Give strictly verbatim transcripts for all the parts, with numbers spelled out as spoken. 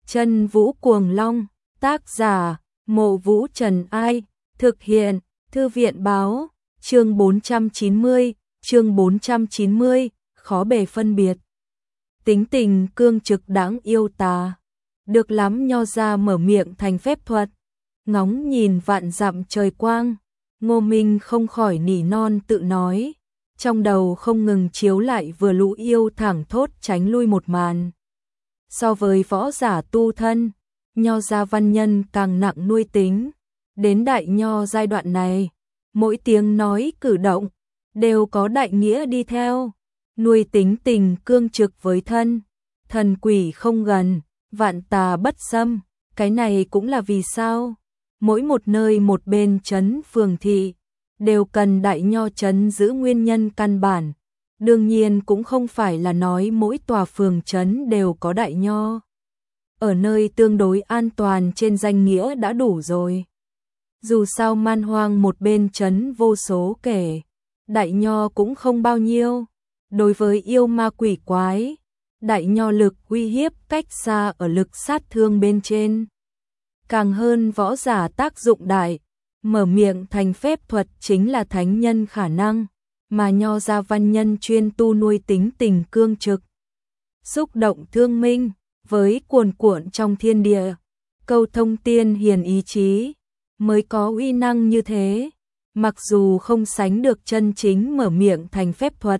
Chân Vũ Cuồng Long, tác giả, Mộ Vũ Trần Ai, thực hiện, Thư viện báo, chương bốn trăm chín mươi, chương bốn trăm chín mươi, khó bề phân biệt. Tính tình cương trực đáng yêu tà. Được lắm, Nho ra mở miệng thành phép thuật. Ngóng nhìn vạn dặm trời quang, Ngô Minh không khỏi nỉ non tự nói. Trong đầu không ngừng chiếu lại vừa lũ yêu thẳng thốt tránh lui một màn. So với võ giả tu thân, Nho gia văn nhân càng nặng nuôi tính. Đến đại nho giai đoạn này, mỗi tiếng nói cử động đều có đại nghĩa đi theo. Nuôi tính tình cương trực với thân, thần quỷ không gần, vạn tà bất xâm. Cái này cũng là vì sao mỗi một nơi một bên trấn phường thị đều cần đại nho trấn giữ nguyên nhân căn bản. Đương nhiên cũng không phải là nói mỗi tòa phường trấn đều có đại nho. Ở nơi tương đối an toàn trên danh nghĩa đã đủ rồi. Dù sao man hoang một bên trấn vô số kể, đại nho cũng không bao nhiêu. Đối với yêu ma quỷ quái, đại nho lực uy hiếp cách xa ở lực sát thương bên trên. Càng hơn võ giả tác dụng đại, mở miệng thành phép thuật chính là thánh nhân khả năng, mà nho gia văn nhân chuyên tu nuôi tính tình cương trực. Xúc động thương minh, với cuồn cuộn trong thiên địa, câu thông tiên hiền ý chí, mới có uy năng như thế. Mặc dù không sánh được chân chính mở miệng thành phép thuật,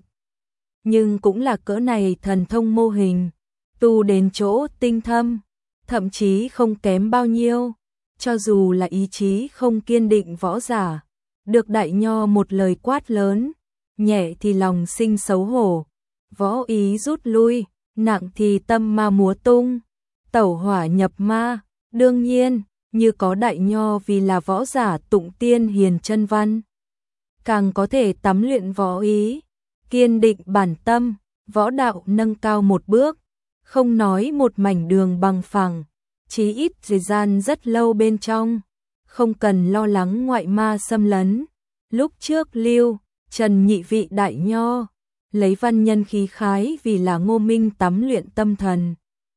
nhưng cũng là cỡ này thần thông mô hình, tu đến chỗ tinh thâm, thậm chí không kém bao nhiêu. Cho dù là ý chí không kiên định võ giả, được đại nho một lời quát lớn, nhẹ thì lòng sinh xấu hổ, võ ý rút lui, nặng thì tâm ma múa tung, tẩu hỏa nhập ma. Đương nhiên, như có đại nho vì là võ giả tụng tiên hiền chân văn, càng có thể tắm luyện võ ý, kiên định bản tâm, võ đạo nâng cao một bước, không nói một mảnh đường bằng phẳng, chí ít thời gian rất lâu bên trong, không cần lo lắng ngoại ma xâm lấn. Lúc trước Lưu, Trần nhị vị đại nho, lấy văn nhân khí khái vì là Ngô Minh tắm luyện tâm thần.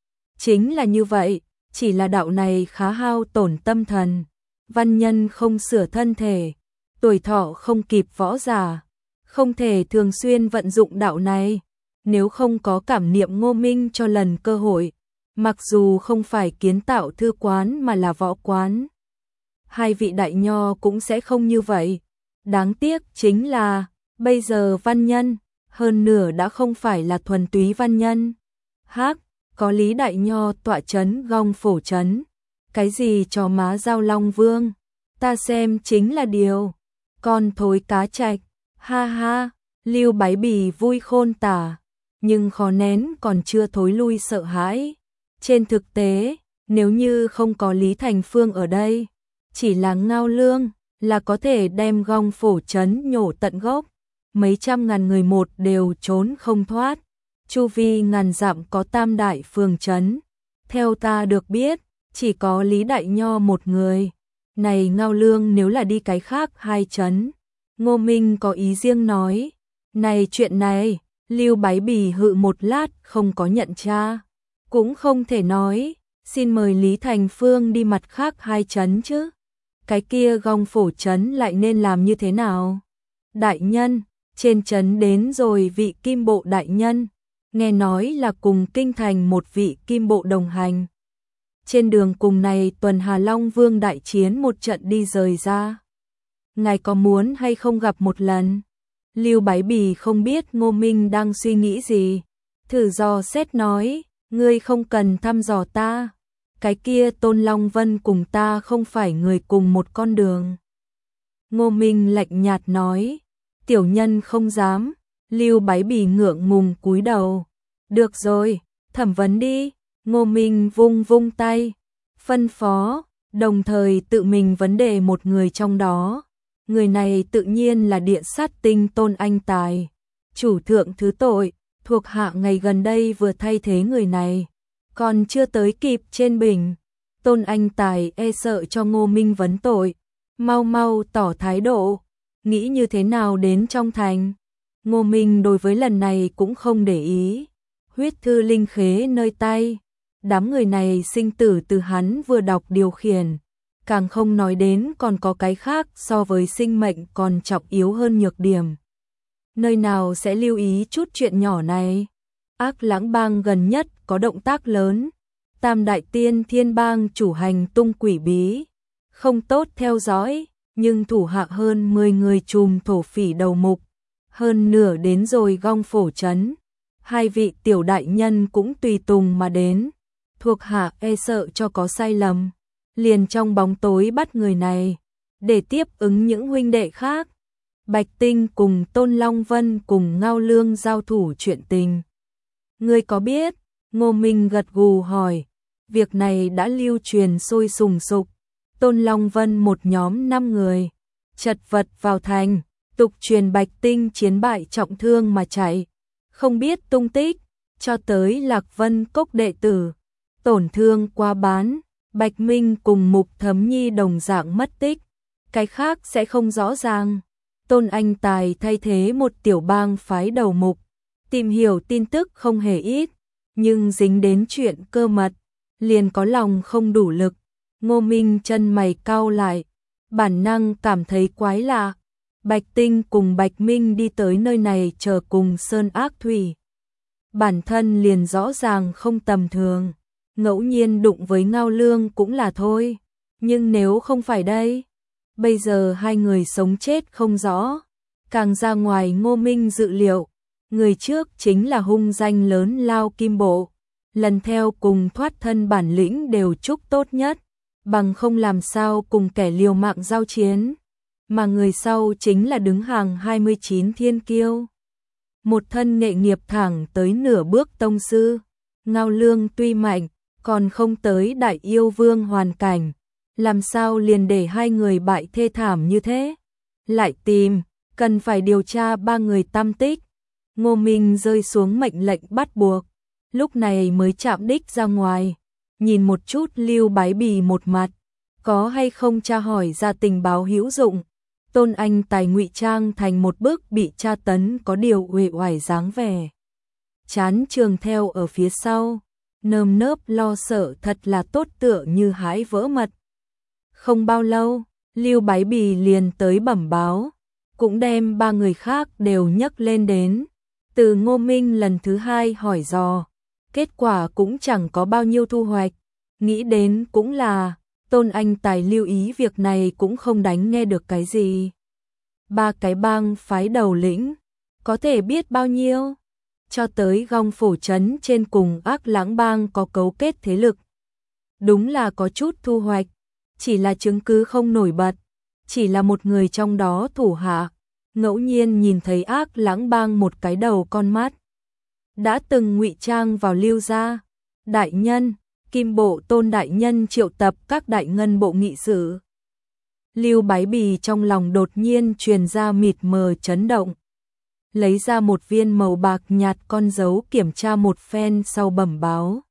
Chính là như vậy, chỉ là đạo này khá hao tổn tâm thần, văn nhân không sửa thân thể, tuổi thọ không kịp võ giả, không thể thường xuyên vận dụng đạo này. Nếu không có cảm niệm Ngô Minh cho lần cơ hội, mặc dù không phải kiến tạo thư quán mà là võ quán, hai vị đại nho cũng sẽ không như vậy. Đáng tiếc chính là, bây giờ văn nhân, hơn nửa đã không phải là thuần túy văn nhân. Hắc, có Lý đại nho tọa trấn Gong Phổ trấn, cái gì cho má giao Long Vương, ta xem chính là điều con thối cá trạch. Ha ha, Lưu Bái Bì vui khôn tả, nhưng khó nén còn chưa thối lui sợ hãi. Trên thực tế, nếu như không có Lý Thành Phương ở đây, chỉ là Ngao Lương là có thể đem Gong Phổ trấn nhổ tận gốc, mấy trăm ngàn người một đều trốn không thoát. Chu vi ngàn dặm có tam đại phường trấn, theo ta được biết, chỉ có Lý đại nho một người. Này Ngao Lương nếu là đi cái khác hai trấn, Ngô Minh có ý riêng nói. Này chuyện này, Lưu Bái Bì hự một lát không có nhận tra, cũng không thể nói, xin mời Lý Thành Phương đi mặt khác hai trấn chứ. Cái kia Gong Phổ trấn lại nên làm như thế nào? Đại nhân, trên trấn đến rồi vị kim bộ đại nhân, nghe nói là cùng kinh thành một vị kim bộ đồng hành. Trên đường cùng này tuần Hà Long Vương đại chiến một trận đi rời ra. Ngài có muốn hay không gặp một lần? Lưu Bái Bì không biết Ngô Minh đang suy nghĩ gì, thử dò xét nói, ngươi không cần thăm dò ta, cái kia Tôn Long Vân cùng ta không phải người cùng một con đường. Ngô Minh lạnh nhạt nói, tiểu nhân không dám. Lưu Bái Bì ngượng ngùng cúi đầu. Được rồi, thẩm vấn đi. Ngô Minh vung vung tay, phân phó, đồng thời tự mình vấn đề một người trong đó. Người này tự nhiên là Địa Sát Tinh Tôn Anh Tài, chủ thượng thứ tội, thuộc hạ ngày gần đây vừa thay thế người này, còn chưa tới kịp trên bình. Tôn Anh Tài e sợ cho Ngô Minh vấn tội, mau mau tỏ thái độ, nghĩ như thế nào đến trong thành. Ngô Minh đối với lần này cũng không để ý, huyết thư linh khế nơi tay, Đám người này sinh tử từ hắn vừa đọc điều khiển, càng không nói đến còn có cái khác so với sinh mệnh còn trọng yếu hơn nhược điểm. Nơi nào sẽ lưu ý chút chuyện nhỏ này? Ác Lãng Bang gần nhất có động tác lớn, Tam Đại Tiên Thiên Bang chủ hành tung quỷ bí, không tốt theo dõi, nhưng thủ hạ hơn mười người trùm thổ phỉ đầu mục, hơn nửa đến rồi Gong Phổ trấn. Hai vị tiểu đại nhân cũng tùy tùng mà đến, thuộc hạ e sợ cho có sai lầm, liền trong bóng tối bắt người này, để tiếp ứng những huynh đệ khác. Bạch Tinh cùng Tôn Long Vân cùng Ngao Lương giao thủ chuyện tình. Ngươi có biết? Ngô Minh gật gù hỏi. Việc này đã lưu truyền sôi sùng sục. Tôn Long Vân một nhóm năm người, chật vật vào thành, tục truyền Bạch Tinh chiến bại trọng thương mà chạy, không biết tung tích, cho tới Lạc Vân Cốc đệ tử, tổn thương qua bán, Bạch Minh cùng Mục Thấm Nhi đồng dạng mất tích, cái khác sẽ không rõ ràng. Tôn Anh Tài thay thế một tiểu bang phái đầu mục, tìm hiểu tin tức không hề ít, nhưng dính đến chuyện cơ mật, liền có lòng không đủ lực. Ngô Minh chân mày cau lại, bản năng cảm thấy quái lạ. Bạch Tinh cùng Bạch Minh đi tới nơi này chờ cùng Sơn Ác Thủy. Bản thân liền rõ ràng không tầm thường, ngẫu nhiên đụng với Ngao Lương cũng là thôi, nhưng nếu không phải đây, bây giờ hai người sống chết không rõ, càng ra ngoài Ngô Minh dự liệu, người trước chính là hung danh lớn Lao Kim Bộ, lần theo cùng thoát thân bản lĩnh đều chúc tốt nhất, bằng không làm sao cùng kẻ liều mạng giao chiến, mà người sau chính là đứng hàng hai mươi chín thiên kiêu. Một thân nghệ nghiệp thẳng tới nửa bước tông sư, Ngao Lương tuy mạnh, còn không tới đại yêu vương hoàn cảnh, làm sao liền để hai người bại thê thảm như thế? Lại tìm, cần phải điều tra ba người tăm tích. Ngô Minh rơi xuống mệnh lệnh bắt buộc, lúc này mới chạm đích ra ngoài, nhìn một chút Lưu Bái Bì một mặt, có hay không tra hỏi ra tình báo hữu dụng. Tôn Anh Tài ngụy trang thành một bức bị tra tấn có điều uể oải dáng vẻ, chán trường theo ở phía sau, nơm nớp lo sợ thật là tốt tựa như hái vỡ mật. Không bao lâu, Lưu Bái Bì liền tới bẩm báo, cũng đem ba người khác đều nhấc lên đến. Từ Ngô Minh lần thứ hai hỏi dò, kết quả cũng chẳng có bao nhiêu thu hoạch, nghĩ đến cũng là Tôn Anh Tài lưu ý việc này cũng không đánh nghe được cái gì. Ba cái bang phái đầu lĩnh, có thể biết bao nhiêu, cho tới Gong Phổ trấn trên cùng Ác Lãng Bang có cấu kết thế lực. Đúng là có chút thu hoạch, chỉ là chứng cứ không nổi bật, chỉ là một người trong đó thủ hạ, ngẫu nhiên nhìn thấy Ác Lãng Bang một cái đầu con mắt. Đã từng ngụy trang vào Lưu gia. Đại nhân, Kim Bộ Tôn đại nhân triệu tập các đại ngân bộ nghị sự. Lưu Bái Bì trong lòng đột nhiên truyền ra mịt mờ chấn động. Lấy ra một viên màu bạc nhạt con dấu kiểm tra một phen sau bẩm báo.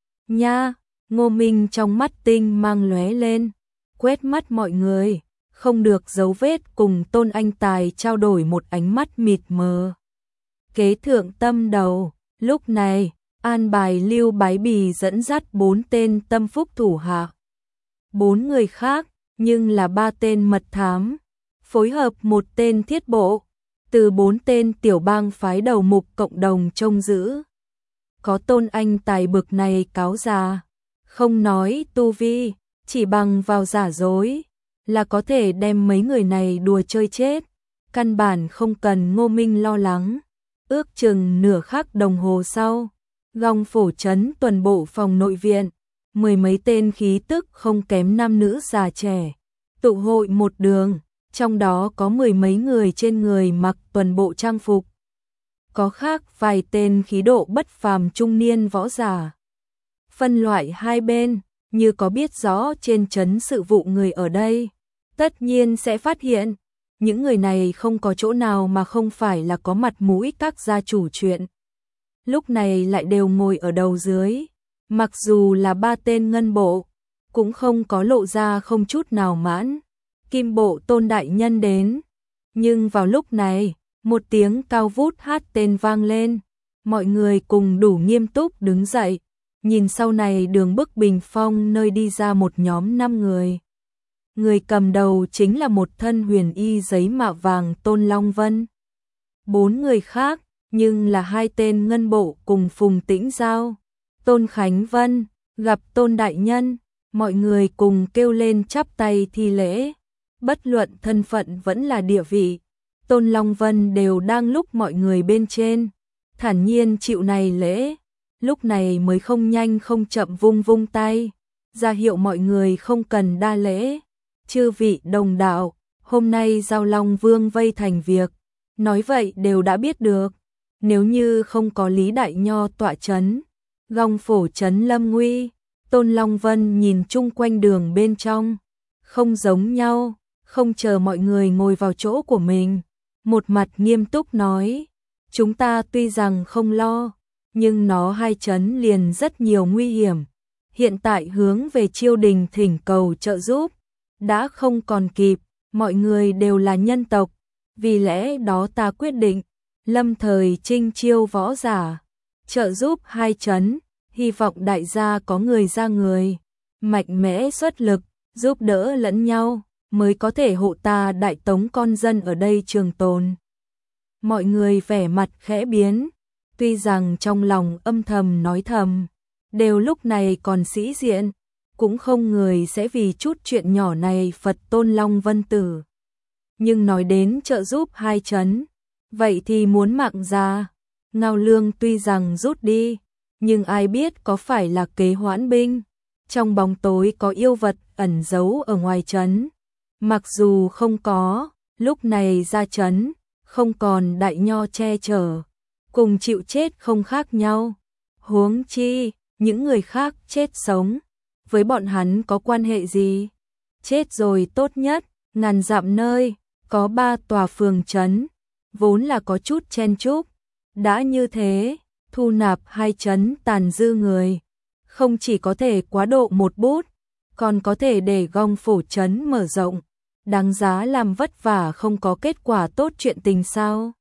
Nha, Ngô Minh trong mắt tinh mang lóe lên, quét mắt mọi người, không được dấu vết cùng Tôn Anh Tài trao đổi một ánh mắt mịt mờ. Kế thượng tâm đầu, lúc này, an bài Lưu Bái Bì dẫn dắt bốn tên tâm phúc thủ hạ. Bốn người khác, nhưng là ba tên mật thám, phối hợp một tên thiết bộ, từ bốn tên tiểu bang phái đầu mục cộng đồng trông giữ. Có Tôn Anh Tài bực này cáo già, không nói tu vi, chỉ bằng vào giả dối, là có thể đem mấy người này đùa chơi chết, căn bản không cần Ngô Minh lo lắng. Ước chừng nửa khắc đồng hồ sau, Gong Phổ trấn tuần bộ phòng nội viện, mười mấy tên khí tức không kém nam nữ già trẻ, tụ hội một đường, trong đó có mười mấy người trên người mặc tuần bộ trang phục. Có khác vài tên khí độ bất phàm trung niên võ giả. Phân loại hai bên, như có biết rõ trên trấn sự vụ người ở đây, tất nhiên sẽ phát hiện, những người này không có chỗ nào mà không phải là có mặt mũi các gia chủ chuyện. Lúc này lại đều ngồi ở đầu dưới, mặc dù là ba tên ngân bộ, cũng không có lộ ra không chút nào mãn. Kim Bộ Tôn đại nhân đến, nhưng vào lúc này, một tiếng cao vút hát tên vang lên, mọi người cùng đủ nghiêm túc đứng dậy, nhìn sau này đường bức bình phong nơi đi ra một nhóm năm người. Người cầm đầu chính là một thân huyền y giấy mạ vàng Tôn Long Vân. Bốn người khác, nhưng là hai tên ngân bộ cùng Phùng Tĩnh Giao. Tôn Khánh Vân, gặp Tôn Đại Nhân, mọi người cùng kêu lên chắp tay thi lễ. Bất luận thân phận vẫn là địa vị, Tôn Long Vân đều đang lúc mọi người bên trên, thản nhiên chịu này lễ, lúc này mới không nhanh không chậm vung vung tay, ra hiệu mọi người không cần đa lễ. Chư vị đồng đạo, hôm nay Giao Long Vương vây thành việc, nói vậy đều đã biết được, nếu như không có Lý Đại Nho tọa chấn, gong phổ chấn lâm nguy. Tôn Long Vân nhìn chung quanh đường bên trong, không giống nhau, không chờ mọi người ngồi vào chỗ của mình, một mặt nghiêm túc nói, chúng ta tuy rằng không lo, nhưng nó hai chấn liền rất nhiều nguy hiểm, hiện tại hướng về triều đình thỉnh cầu trợ giúp, đã không còn kịp, mọi người đều là nhân tộc, vì lẽ đó ta quyết định, lâm thời trinh chiêu võ giả, trợ giúp hai chấn, hy vọng đại gia có người ra người, mạnh mẽ xuất lực, giúp đỡ lẫn nhau, mới có thể hộ ta Đại Tống con dân ở đây trường tồn. Mọi người vẻ mặt khẽ biến, tuy rằng trong lòng âm thầm nói thầm, đều lúc này còn sĩ diện, cũng không người sẽ vì chút chuyện nhỏ này Phật Tôn Long Vân tử. Nhưng nói đến trợ giúp hai chấn, vậy thì muốn mạng ra, Ngao Lương tuy rằng rút đi, nhưng ai biết có phải là kế hoãn binh, trong bóng tối có yêu vật ẩn giấu ở ngoài trấn. Mặc dù không có, lúc này ra trấn, không còn Đại Nho che chở, cùng chịu chết không khác nhau. Huống chi, những người khác chết sống, với bọn hắn có quan hệ gì? Chết rồi tốt nhất, ngàn dặm nơi, có ba tòa phường trấn, vốn là có chút chen chúc. Đã như thế, thu nạp hai trấn tàn dư người, không chỉ có thể quá độ một bút, còn có thể để gong phổ trấn mở rộng, đáng giá làm vất vả không có kết quả tốt chuyện tình sao?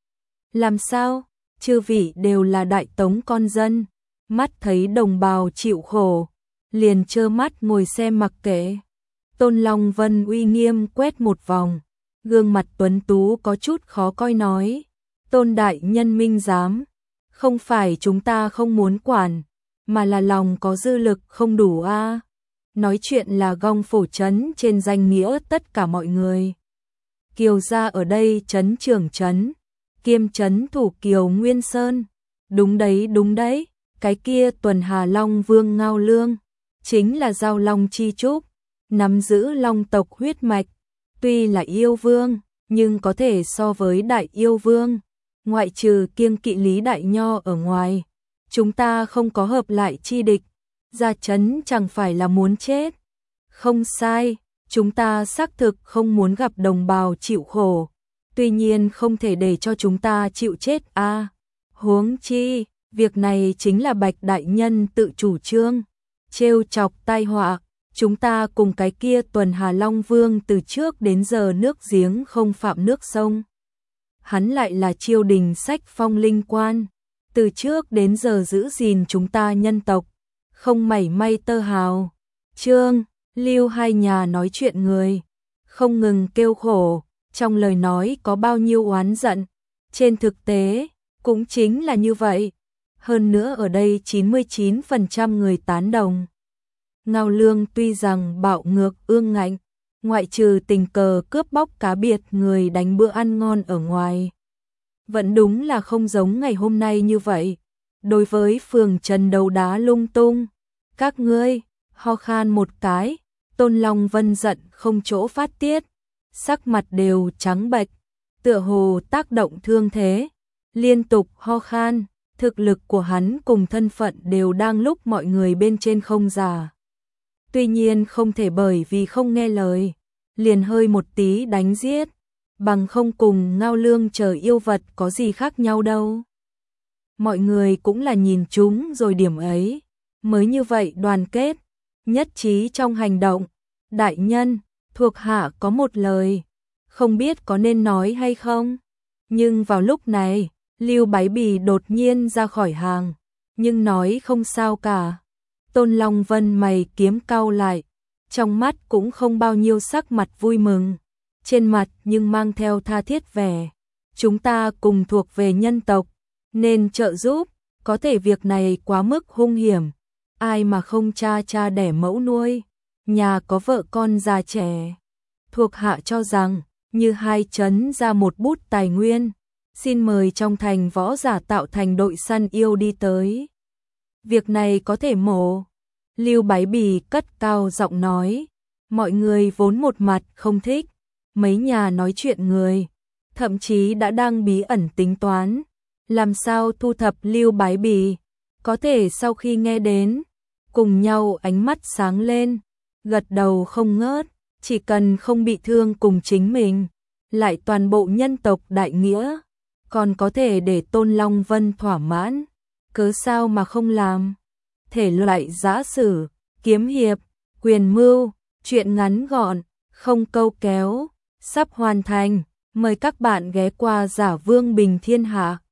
Làm sao? Chư vị đều là Đại Tống con dân, mắt thấy đồng bào chịu khổ, liền trơ mắt ngồi xem mặc kệ. Tôn Long Vân uy nghiêm quét một vòng, gương mặt tuấn tú có chút khó coi nói, Tôn Đại Nhân minh giám, không phải chúng ta không muốn quản, mà là lòng có dư lực không đủ a. À. Nói chuyện là gong phổ trấn trên danh nghĩa tất cả mọi người. Kiều gia ở đây trấn trưởng trấn, kiêm trấn thủ Kiều Nguyên Sơn. Đúng đấy, đúng đấy, cái kia Tuần Hà Long Vương Ngao Lương, chính là Giao Long chi trúc, nắm giữ long tộc huyết mạch, tuy là yêu vương, nhưng có thể so với đại yêu vương, ngoại trừ kiêng kỵ Lý Đại Nho ở ngoài, chúng ta không có hợp lại chi địch, ra trấn chẳng phải là muốn chết. Không sai, chúng ta xác thực không muốn gặp đồng bào chịu khổ, tuy nhiên không thể để cho chúng ta chịu chết a. À. Huống chi, việc này chính là Bạch Đại Nhân tự chủ trương, trêu chọc tai họa, chúng ta cùng cái kia Tuần Hà Long Vương từ trước đến giờ nước giếng không phạm nước sông. Hắn lại là triều đình sách phong linh quan, từ trước đến giờ giữ gìn chúng ta nhân tộc, không mảy may tơ hào. Trương, Lưu hai nhà nói chuyện người, không ngừng kêu khổ, trong lời nói có bao nhiêu oán giận, trên thực tế, cũng chính là như vậy. Hơn nữa ở đây chín mươi chín phần trăm người tán đồng. Ngao Lương tuy rằng bạo ngược ương ngạnh, ngoại trừ tình cờ cướp bóc cá biệt người đánh bữa ăn ngon ở ngoài, vẫn đúng là không giống ngày hôm nay như vậy. Đối với phường trần đấu đá lung tung, các ngươi, ho khan một cái, Tôn Long Vân giận không chỗ phát tiết, sắc mặt đều trắng bệch, tựa hồ tác động thương thế, liên tục ho khan, thực lực của hắn cùng thân phận đều đang lúc mọi người bên trên không giả. Tuy nhiên không thể bởi vì không nghe lời, liền hơi một tí đánh giết, bằng không cùng Ngao Lương chờ yêu vật có gì khác nhau đâu. Mọi người cũng là nhìn chúng rồi điểm ấy, mới như vậy đoàn kết, nhất trí trong hành động. Đại nhân, thuộc hạ có một lời, không biết có nên nói hay không. Nhưng vào lúc này, Lưu Bái Bì đột nhiên ra khỏi hàng, nhưng nói không sao cả. Tôn Long Vân mày kiếm cau lại, trong mắt cũng không bao nhiêu sắc mặt vui mừng, trên mặt nhưng mang theo tha thiết vẻ. Chúng ta cùng thuộc về nhân tộc, nên trợ giúp, có thể việc này quá mức hung hiểm, ai mà không cha cha đẻ mẫu nuôi, nhà có vợ con già trẻ. Thuộc hạ cho rằng, như hai trấn ra một bút tài nguyên, xin mời trong thành võ giả tạo thành đội săn yêu đi tới. Việc này có thể mổ. Lưu Bái Bì cất cao giọng nói, mọi người vốn một mặt không thích, mấy nhà nói chuyện người, thậm chí đã đang bí ẩn tính toán, làm sao thu thập Lưu Bái Bì, có thể sau khi nghe đến, cùng nhau ánh mắt sáng lên, gật đầu không ngớt, chỉ cần không bị thương cùng chính mình, lại toàn bộ nhân tộc đại nghĩa, còn có thể để Tôn Long Vân thỏa mãn, cớ sao mà không làm. Thể loại giã sử, kiếm hiệp, quyền mưu, truyện ngắn gọn, không câu kéo, sắp hoàn thành, mời các bạn ghé qua Giả Vương Bình Thiên Hạ.